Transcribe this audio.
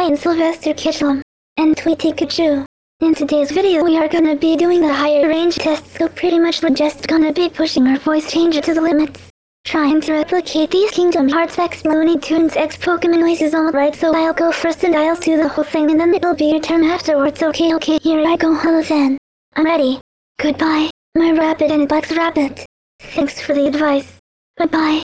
Ryan Sylvester Kitchlum, and Tweety Kachu. In today's video we are gonna be doing the higher range test, so pretty much we're just gonna be pushing our voice changer to the limits. Trying to replicate these Kingdom Hearts X Looney Tunes X Pokemon noises. Alright, so I'll go first and I'll do the whole thing and then it'll be your turn afterwards. Okay, here I go. Hello then. I'm ready. Goodbye, my rabbit and Bugs Rabbit. Thanks for the advice. Bye-bye.